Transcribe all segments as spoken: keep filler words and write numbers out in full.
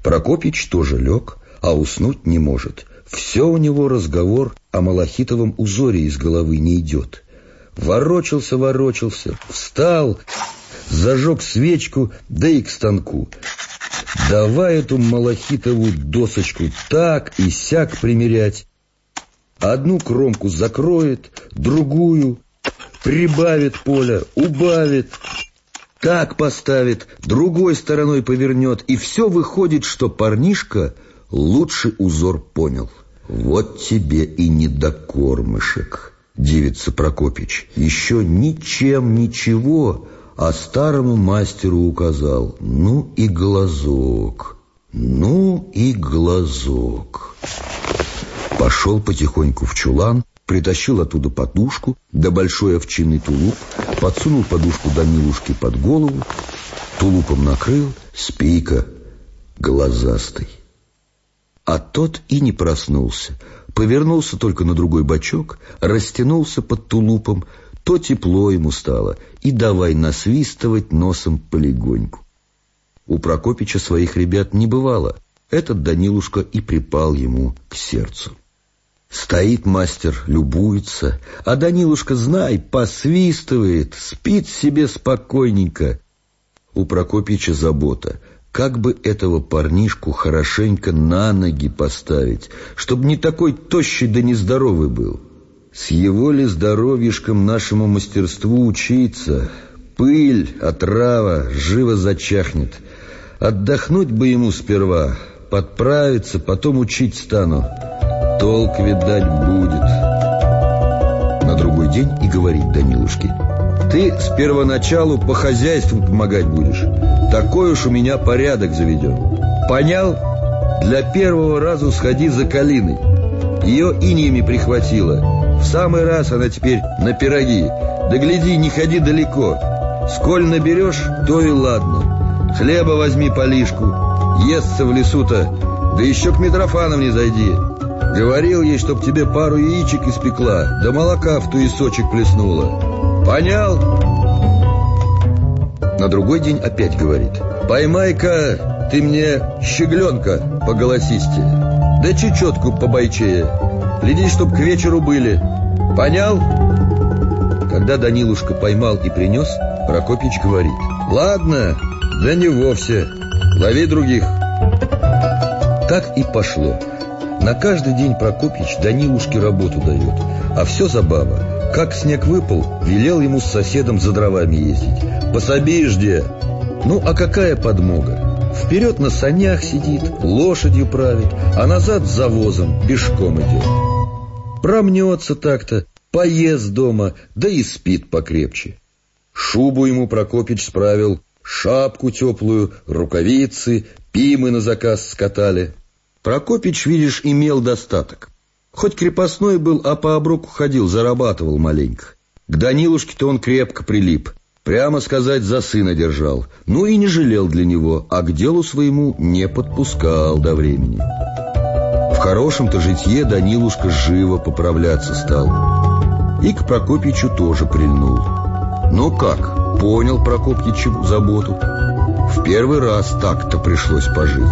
Прокопич тоже лег, а уснуть не может. Все у него разговор о малахитовом узоре из головы не идет. Ворочался, ворочался, встал, зажег свечку, да и к станку. Давай эту малахитовую досочку так и сяк примерять. Одну кромку закроет, другую прибавит поля, убавит, так поставит, другой стороной повернет, и все выходит, что парнишка лучший узор понял. Вот тебе и недокормышек, дивится Прокопич. Еще ничем ничего, а старому мастеру указал. Ну и глазок, ну и глазок. Пошел потихоньку в чулан, притащил оттуда подушку, да большой овчинный тулуп, подсунул подушку Данилушке под голову, тулупом накрыл, спи-ка, глазастый. А тот и не проснулся, повернулся только на другой бочок, растянулся под тулупом, то тепло ему стало, и давай насвистывать носом полегоньку. У Прокопича своих ребят не бывало, этот Данилушка и припал ему к сердцу. Стоит мастер, любуется, а Данилушка, знай, посвистывает, спит себе спокойненько. У Прокопича забота, как бы этого парнишку хорошенько на ноги поставить, чтобы не такой тощий да нездоровый был. С его ли здоровьишком нашему мастерству учиться? Пыль, отрава, живо зачахнет. Отдохнуть бы ему сперва, подправиться, потом учить стану. Толк, видать, будет. На другой день и говорит Данилушке: ты с первоначалу по хозяйству помогать будешь. Такой уж у меня порядок заведен. Понял? Для первого раза сходи за калиной. Ее иниями прихватило. В самый раз она теперь на пироги. Да гляди, не ходи далеко. Сколь наберешь, то и ладно. Хлеба возьми полишку. Естся в лесу-то. Да еще к Митрофановне зайди. Говорил ей, чтоб тебе пару яичек испекла, да молока в туесочек плеснула. Понял? На другой день опять говорит: поймай-ка ты мне щегленка поголосистее, да чечетку побойчее. Гляди, чтоб к вечеру были. Понял? Когда Данилушка поймал и принес, Прокопич говорит: ладно, да не вовсе, лови других. Так и пошло. На каждый день Прокопич Данилушке работу дает, а все забава. Как снег выпал, велел ему с соседом за дровами ездить. Пособи жде. Ну, а какая подмога? Вперед на санях сидит, лошадью правит, а назад с завозом пешком идет. Промнется так-то, поест дома, да и спит покрепче. Шубу ему Прокопич справил, шапку теплую, рукавицы, пимы на заказ скатали. Прокопич, видишь, имел достаток. Хоть крепостной был, а по оброку ходил, зарабатывал маленько. К Данилушке-то он крепко прилип. Прямо сказать, за сына держал. Ну и не жалел для него, а к делу своему не подпускал до времени. В хорошем-то житье Данилушка живо поправляться стал. И к Прокопичу тоже прильнул. Ну как, понял Прокопич заботу. В первый раз так-то пришлось пожить.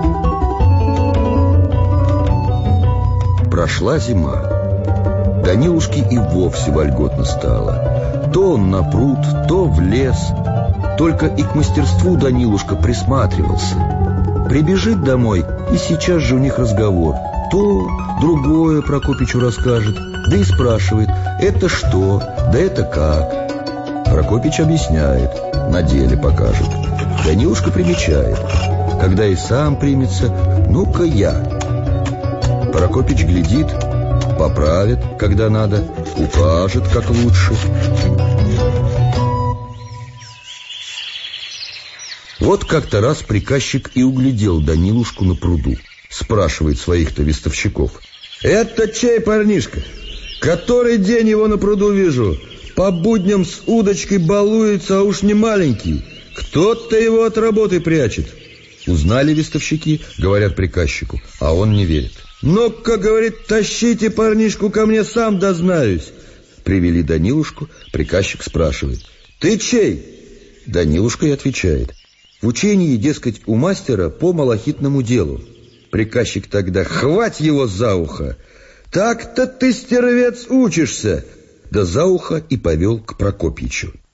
Прошла зима. Данилушке и вовсе вольготно стало. То он на пруд, то в лес. Только и к мастерству Данилушка присматривался. Прибежит домой, и сейчас же у них разговор. То, другое Прокопичу расскажет, да и спрашивает: это что, да это как? Прокопич объясняет, на деле покажет. Данилушка примечает. Когда и сам примется: ну-ка я. Прокопич глядит, поправит, когда надо, укажет, как лучше. Вот как-то раз приказчик и углядел Данилушку на пруду. Спрашивает своих-то вестовщиков: это чей парнишка? Который день его на пруду вижу. По будням с удочкой балуется, а уж не маленький. Кто-то его от работы прячет. Узнали вестовщики, говорят приказчику, а он не верит. Ну-ка, говорит, тащите парнишку ко мне, сам дознаюсь. Привели Данилушку, приказчик спрашивает: ты чей? Данилушка и отвечает: В учении, дескать, у мастера по малахитному делу. Приказчик тогда: «Хвать его за ухо! Так-то ты, стервец, учишься!» Да за ухо и повел к Прокопьичу.